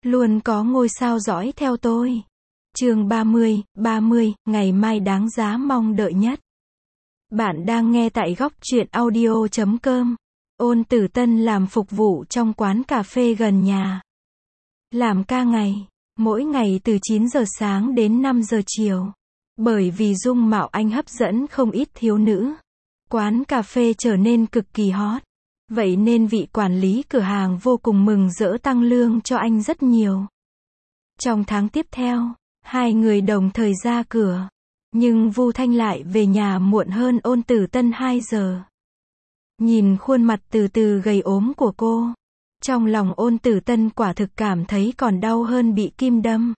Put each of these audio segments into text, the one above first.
Luôn có ngôi sao dõi theo tôi. Chương 30, ngày mai đáng giá mong đợi nhất. Bạn đang nghe tại góc truyện audio.com. Ôn Tử Tân làm phục vụ trong quán cà phê gần nhà. Làm ca ngày, mỗi ngày từ 9 giờ sáng đến 5 giờ chiều. Bởi vì dung mạo anh hấp dẫn không ít thiếu nữ, quán cà phê trở nên cực kỳ hot. Vậy nên vị quản lý cửa hàng vô cùng mừng rỡ tăng lương cho anh rất nhiều. Trong tháng tiếp theo, hai người đồng thời ra cửa. Nhưng Vu Thanh lại về nhà muộn hơn Ôn Tử Tân 2 giờ. Nhìn khuôn mặt từ từ gầy ốm của cô, trong lòng Ôn Tử Tân quả thực cảm thấy còn đau hơn bị kim đâm.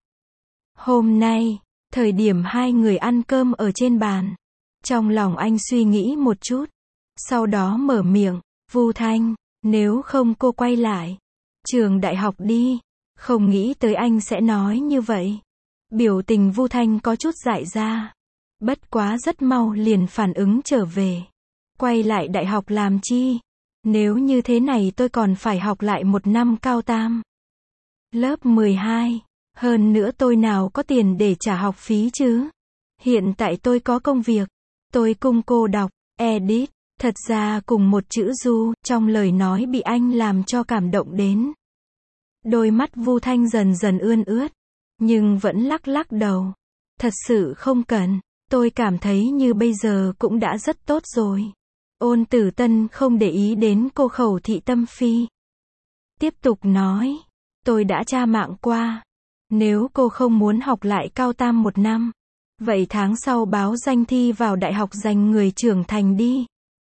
Hôm nay, thời điểm hai người ăn cơm ở trên bàn, trong lòng anh suy nghĩ một chút, sau đó mở miệng, Vu Thanh, nếu không cô quay lại trường đại học đi. Không nghĩ tới anh sẽ nói như vậy. Biểu tình Vu Thanh có chút dại ra. Bất quá rất mau liền phản ứng trở về. Quay lại đại học làm chi? Nếu như thế này tôi còn phải học lại 1 năm cao tam. Lớp 12. Hơn nữa tôi nào có tiền để trả học phí chứ? Hiện tại tôi có công việc. Tôi cùng cô đọc, edit. Thật ra cùng một chữ du, trong lời nói bị anh làm cho cảm động đến. Đôi mắt Vu Thanh dần dần ươn ướt, nhưng vẫn lắc lắc đầu. Thật sự không cần, tôi cảm thấy như bây giờ cũng đã rất tốt rồi. Ôn Tử Tân không để ý đến cô khẩu thị tâm phi. Tiếp tục nói, tôi đã tra mạng qua. Nếu cô không muốn học lại cao tam 1 năm, vậy tháng sau báo danh thi vào đại học dành người trưởng thành đi.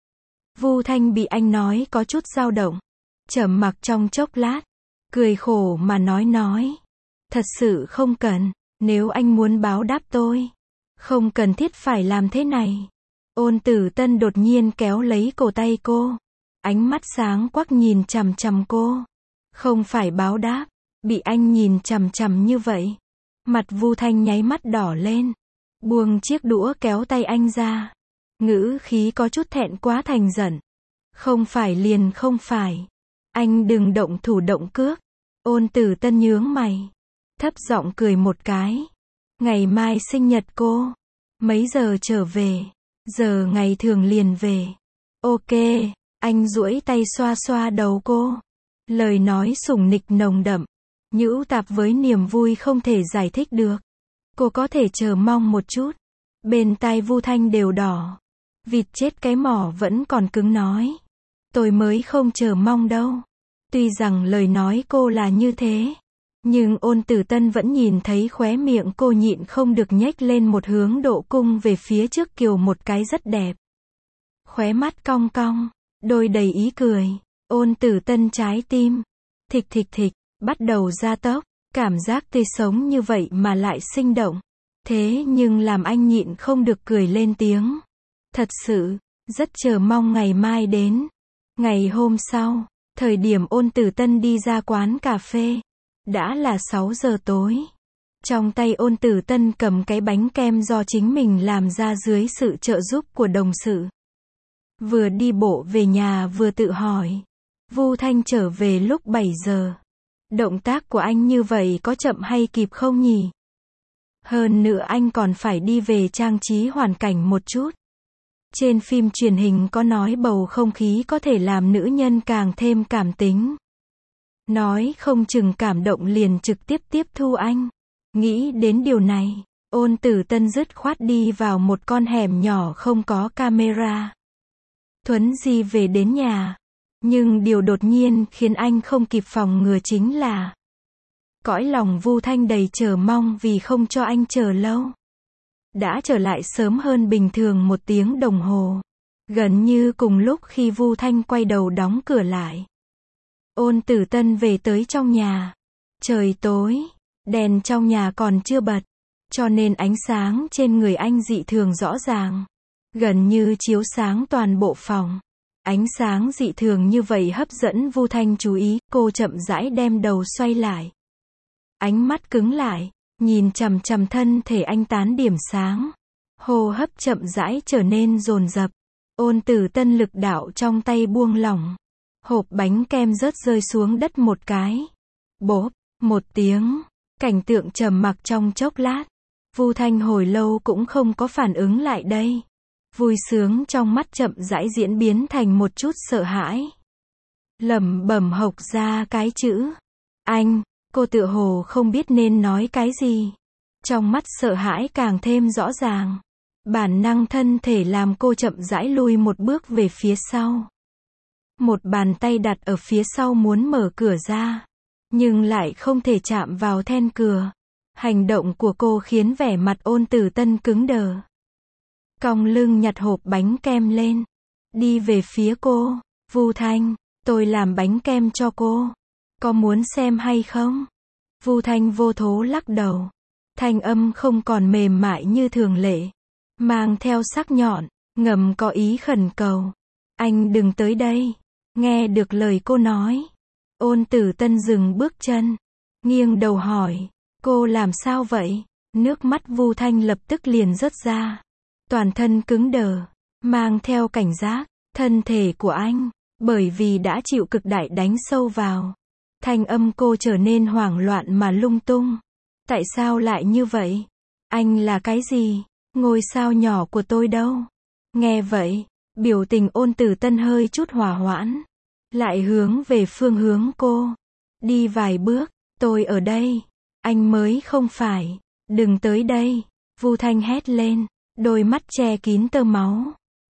Vu Thanh bị anh nói có chút dao động, trầm mặc trong chốc lát, cười khổ mà nói, thật sự không cần, nếu anh muốn báo đáp tôi, không cần thiết phải làm thế này. Ôn Tử Tân đột nhiên kéo lấy cổ tay cô, ánh mắt sáng quắc nhìn chằm chằm cô. Không phải báo đáp, bị anh nhìn chằm chằm như vậy, mặt Vu Thanh nháy mắt đỏ lên, buông chiếc đũa kéo tay anh ra. Ngữ khí có chút thẹn quá thành giận. Không phải liền không phải. Anh đừng động thủ động cước. Ôn Tử Tân nhướng mày, thấp giọng cười một cái. Ngày mai sinh nhật cô. Mấy giờ trở về? Giờ ngày thường liền về. Ok. Anh duỗi tay xoa xoa đầu cô. Lời nói sủng nịch nồng đậm, nhũ tạp với niềm vui không thể giải thích được. Cô có thể chờ mong một chút. Bên tai Vu Thanh đều đỏ. Vịt chết cái mỏ vẫn còn cứng nói. Tôi mới không chờ mong đâu. Tuy rằng lời nói cô là như thế, nhưng Ôn Tử Tân vẫn nhìn thấy khóe miệng cô nhịn không được nhếch lên một hướng độ cung về phía trước kiều một cái rất đẹp. Khóe mắt cong cong, đôi đầy ý cười. Ôn Tử Tân trái tim thịch thịch thịch, bắt đầu gia tốc. Cảm giác tươi sống như vậy mà lại sinh động. Thế nhưng làm anh nhịn không được cười lên tiếng. Thật sự, rất chờ mong ngày mai đến. Ngày hôm sau, thời điểm Ôn Tử Tân đi ra quán cà phê, đã là 6 giờ tối. Trong tay Ôn Tử Tân cầm cái bánh kem do chính mình làm ra dưới sự trợ giúp của đồng sự. Vừa đi bộ về nhà vừa tự hỏi, Vu Thanh trở về lúc 7 giờ. Động tác của anh như vậy có chậm hay kịp không nhỉ? Hơn nữa anh còn phải đi về trang trí hoàn cảnh một chút. Trên phim truyền hình có nói bầu không khí có thể làm nữ nhân càng thêm cảm tính. Nói không chừng cảm động liền trực tiếp tiếp thu anh. Nghĩ đến điều này, Ôn Tử Tân dứt khoát đi vào một con hẻm nhỏ không có camera. Thuấn di về đến nhà. Nhưng điều đột nhiên khiến anh không kịp phòng ngừa chính là cõi lòng Vu Thanh đầy chờ mong vì không cho anh chờ lâu. Đã trở lại sớm hơn bình thường 1 tiếng đồng hồ. Gần như cùng lúc khi Vu Thanh quay đầu đóng cửa lại. Ôn Tử Tân về tới trong nhà. Trời tối, đèn trong nhà còn chưa bật, cho nên ánh sáng trên người anh dị thường rõ ràng. Gần như chiếu sáng toàn bộ phòng. Ánh sáng dị thường như vậy hấp dẫn Vu Thanh chú ý, cô chậm rãi đem đầu xoay lại. Ánh mắt cứng lại, nhìn chằm chằm thân thể anh tán điểm sáng. Hô hấp chậm rãi trở nên dồn dập. Ôn Tử Tân lực đạo trong tay buông lỏng. Hộp bánh kem rớt rơi xuống đất một cái. Bốp, Một tiếng, cảnh tượng trầm mặc trong chốc lát. Vu Thanh hồi lâu cũng không có phản ứng lại đây. Vui sướng trong mắt chậm rãi diễn biến thành một chút sợ hãi. Lẩm bẩm hộc ra cái chữ. Anh, cô tựa hồ không biết nên nói cái gì. Trong mắt sợ hãi càng thêm rõ ràng. Bản năng thân thể làm cô chậm rãi lùi một bước về phía sau. Một bàn tay đặt ở phía sau muốn mở cửa ra. Nhưng lại không thể chạm vào then cửa. Hành động của cô khiến vẻ mặt Ôn Tử Tân cứng đờ. Cong lưng nhặt hộp bánh kem lên. Đi về phía cô. Vu Thanh, tôi làm bánh kem cho cô. Có muốn xem hay không? Vu Thanh vô thố lắc đầu. Thanh âm không còn mềm mại như thường lệ. Mang theo sắc nhọn, ngầm có ý khẩn cầu. Anh đừng tới đây. Nghe được lời cô nói. Ôn Tử Tân dừng bước chân. Nghiêng đầu hỏi. Cô làm sao vậy? Nước mắt Vu Thanh lập tức liền rớt ra. Toàn thân cứng đờ. Mang theo cảnh giác. Thân thể của anh. Bởi vì đã chịu cực đại đánh sâu vào. Thanh âm cô trở nên hoảng loạn mà lung tung. Tại sao lại như vậy? Anh là cái gì? Ngôi sao nhỏ của tôi đâu? Nghe vậy, biểu tình Ôn Tử Tân hơi chút hòa hoãn. Lại hướng về phương hướng cô. Đi vài bước, tôi ở đây. Anh mới không phải. Đừng tới đây. Vu Thanh hét lên. Đôi mắt che kín tơ máu.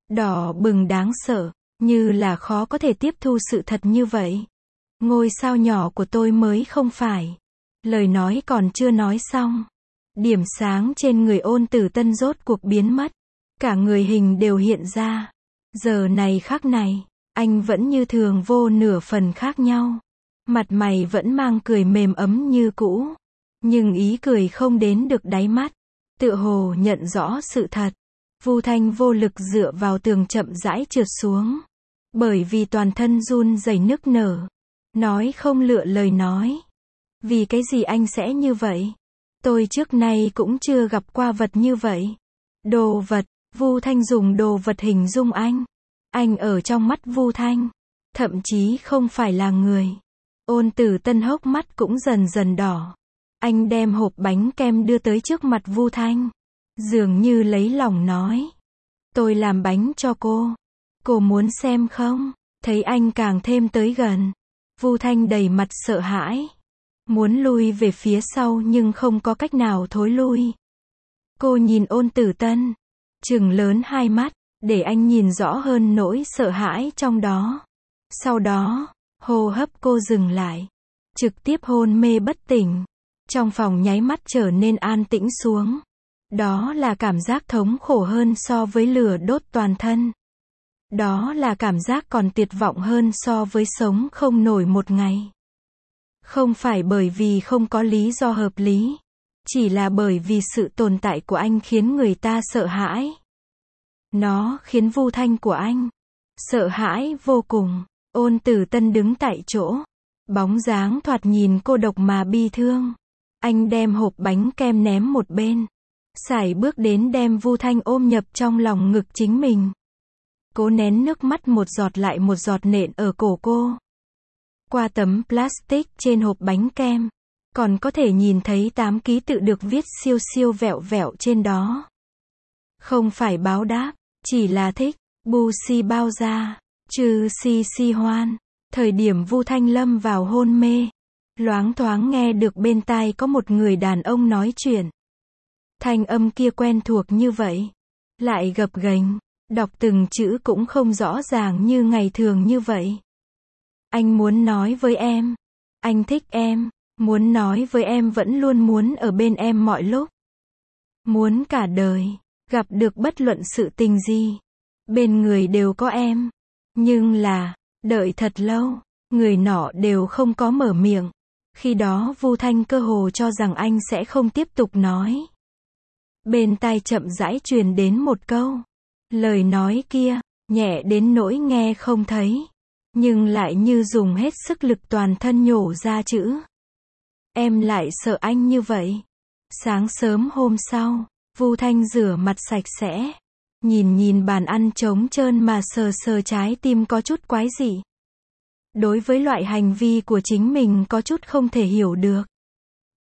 Đỏ bừng đáng sợ. Như là khó có thể tiếp thu sự thật như vậy. Ngôi sao nhỏ của tôi mới không phải. Lời nói còn chưa nói xong. Điểm sáng trên người Ôn Tử Tân rốt cuộc biến mất. Cả người hình đều hiện ra. Giờ này khắc này, anh vẫn như thường vô nửa phần khác nhau. Mặt mày vẫn mang cười mềm ấm như cũ. Nhưng ý cười không đến được đáy mắt. Tựa hồ nhận rõ sự thật. Vu Thanh vô lực dựa vào tường chậm rãi trượt xuống. Bởi vì toàn thân run rẩy nức nở. Nói không lựa lời nói. Vì cái gì anh sẽ như vậy? Tôi trước nay cũng chưa gặp qua vật như vậy. Đồ vật, Vu Thanh dùng đồ vật hình dung anh. Anh ở trong mắt Vu Thanh. Thậm chí không phải là người. Ôn Tử Tân hốc mắt cũng dần dần đỏ. Anh đem hộp bánh kem đưa tới trước mặt Vu Thanh. Dường như lấy lòng nói. Tôi làm bánh cho cô. Cô muốn xem không? Thấy anh càng thêm tới gần. Vu Thanh đầy mặt sợ hãi. Muốn lui về phía sau nhưng không có cách nào thối lui. Cô nhìn Ôn Tử Tân. Trừng lớn hai mắt. Để anh nhìn rõ hơn nỗi sợ hãi trong đó. Sau đó, hô hấp cô dừng lại. Trực tiếp hôn mê bất tỉnh. Trong phòng nháy mắt trở nên an tĩnh xuống. Đó là cảm giác thống khổ hơn so với lửa đốt toàn thân. Đó là cảm giác còn tuyệt vọng hơn so với sống không nổi một ngày. Không phải bởi vì không có lý do hợp lý. Chỉ là bởi vì sự tồn tại của anh khiến người ta sợ hãi. Nó khiến Vu Thanh của anh sợ hãi vô cùng. Ôn Tử Tân đứng tại chỗ. Bóng dáng thoạt nhìn cô độc mà bi thương. Anh đem hộp bánh kem ném một bên. Sải bước đến đem Vu Thanh ôm nhập trong lòng ngực chính mình. Cố nén nước mắt một giọt lại một giọt nện ở cổ cô. Qua tấm plastic trên hộp bánh kem. Còn có thể nhìn thấy 8 ký tự được viết siêu siêu vẹo vẹo trên đó. Không phải báo đáp, chỉ là thích. Bu si bao ra. Trừ si si hoan. Thời điểm Vu Thanh lâm vào hôn mê. Loáng thoáng nghe được bên tai có một người đàn ông nói chuyện. Thanh âm kia quen thuộc như vậy. Lại gập ghềnh. Đọc từng chữ cũng không rõ ràng như ngày thường như vậy. Anh muốn nói với em. Anh thích em. Muốn nói với em vẫn luôn muốn ở bên em mọi lúc. Muốn cả đời. Gặp được bất luận sự tình gì. Bên người đều có em. Nhưng là, đợi thật lâu. Người nọ đều không có mở miệng. Khi đó Vu Thanh cơ hồ cho rằng anh sẽ không tiếp tục nói. Bên tai chậm rãi truyền đến một câu. Lời nói kia, nhẹ đến nỗi nghe không thấy. Nhưng lại như dùng hết sức lực toàn thân nhổ ra chữ. Em lại sợ anh như vậy. Sáng sớm hôm sau, Vu Thanh rửa mặt sạch sẽ. Nhìn bàn ăn trống trơn mà sờ sờ trái tim có chút quái dị. Đối với loại hành vi của chính mình có chút không thể hiểu được.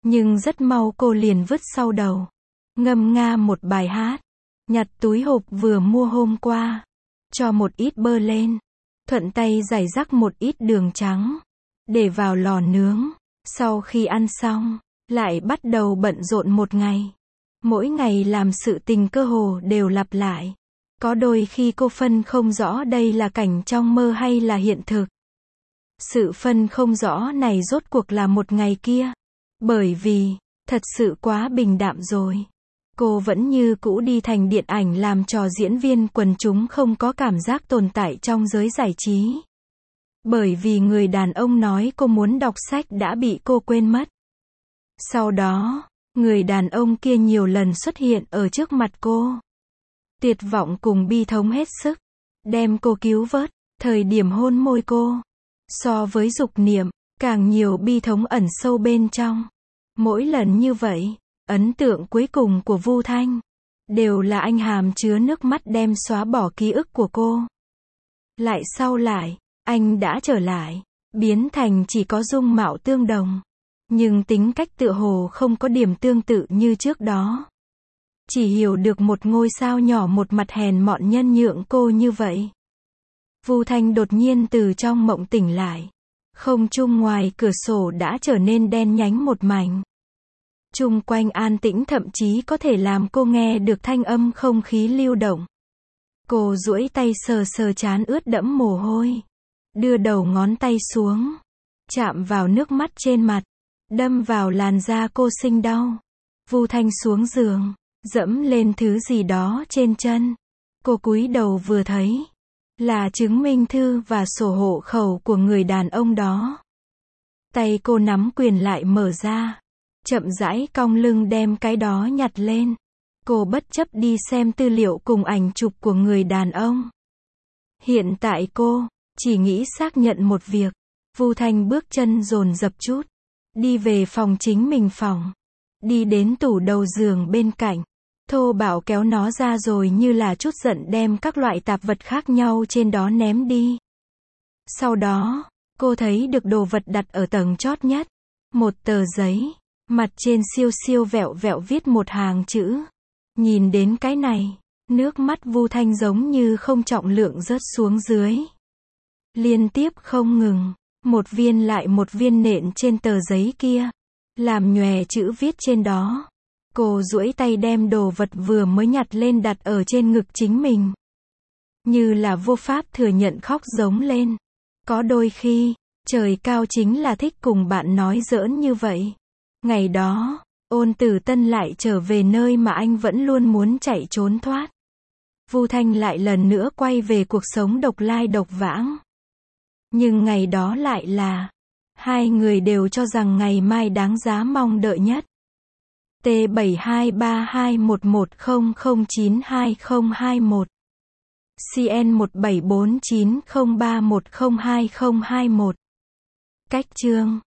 Nhưng rất mau cô liền vứt sau đầu. Ngâm nga một bài hát. Nhặt túi hộp vừa mua hôm qua. Cho một ít bơ lên. Thuận tay rải rắc một ít đường trắng. Để vào lò nướng. Sau khi ăn xong, lại bắt đầu bận rộn một ngày. Mỗi ngày làm sự tình cơ hồ đều lặp lại. Có đôi khi cô phân không rõ đây là cảnh trong mơ hay là hiện thực. Sự phân không rõ này rốt cuộc là một ngày kia. Bởi vì, thật sự quá bình đạm rồi. Cô vẫn như cũ đi thành điện ảnh làm trò diễn viên quần chúng không có cảm giác tồn tại trong giới giải trí. Bởi vì người đàn ông nói cô muốn đọc sách đã bị cô quên mất. Sau đó, người đàn ông kia nhiều lần xuất hiện ở trước mặt cô. Tuyệt vọng cùng bi thống hết sức. Đem cô cứu vớt. Thời điểm hôn môi cô. So với dục niệm, càng nhiều bi thống ẩn sâu bên trong. Mỗi lần như vậy, ấn tượng cuối cùng của Vu Thanh đều là anh hàm chứa nước mắt đem xóa bỏ ký ức của cô. Lại sau lại, anh đã trở lại, biến thành chỉ có dung mạo tương đồng, nhưng tính cách tựa hồ không có điểm tương tự như trước đó. Chỉ hiểu được một ngôi sao nhỏ một mặt hèn mọn nhân nhượng cô như vậy. Vu Thanh đột nhiên từ trong mộng tỉnh lại. Không trung ngoài cửa sổ đã trở nên đen nhánh một mảnh. Chung quanh an tĩnh thậm chí có thể làm cô nghe được thanh âm không khí lưu động. Cô duỗi tay sờ sờ trán ướt đẫm mồ hôi. Đưa đầu ngón tay xuống. Chạm vào nước mắt trên mặt. Đâm vào làn da cô sinh đau. Vu Thanh xuống giường. Dẫm lên thứ gì đó trên chân. Cô cúi đầu vừa thấy. Là chứng minh thư và sổ hộ khẩu của người đàn ông đó. Tay cô nắm quyền lại mở ra. Chậm rãi cong lưng đem cái đó nhặt lên. Cô bất chấp đi xem tư liệu cùng ảnh chụp của người đàn ông. Hiện tại cô chỉ nghĩ xác nhận một việc. Vu Thanh bước chân dồn dập chút. Đi về phòng chính mình phòng. Đi đến tủ đầu giường bên cạnh. Thô bạo kéo nó ra rồi như là chút giận đem các loại tạp vật khác nhau trên đó ném đi. Sau đó, cô thấy được đồ vật đặt ở tầng chót nhất. Một tờ giấy. Mặt trên siêu siêu vẹo vẹo viết một hàng chữ. Nhìn đến cái này, nước mắt Vu Thanh giống như không trọng lượng rớt xuống dưới. Liên tiếp không ngừng, một viên lại một viên nện trên tờ giấy kia, làm nhòe chữ viết trên đó. Cô duỗi tay đem đồ vật vừa mới nhặt lên đặt ở trên ngực chính mình. Như là vô pháp thừa nhận khóc giống lên. Có đôi khi, trời cao chính là thích cùng bạn nói giỡn như vậy. Ngày đó, Ôn Tử Tân lại trở về nơi mà anh vẫn luôn muốn chạy trốn thoát. Vu Thanh lại lần nữa quay về cuộc sống độc lai độc vãng. Nhưng ngày đó lại là, hai người đều cho rằng ngày mai đáng giá mong đợi nhất. T72321100922021 CN174903102021 Cách chương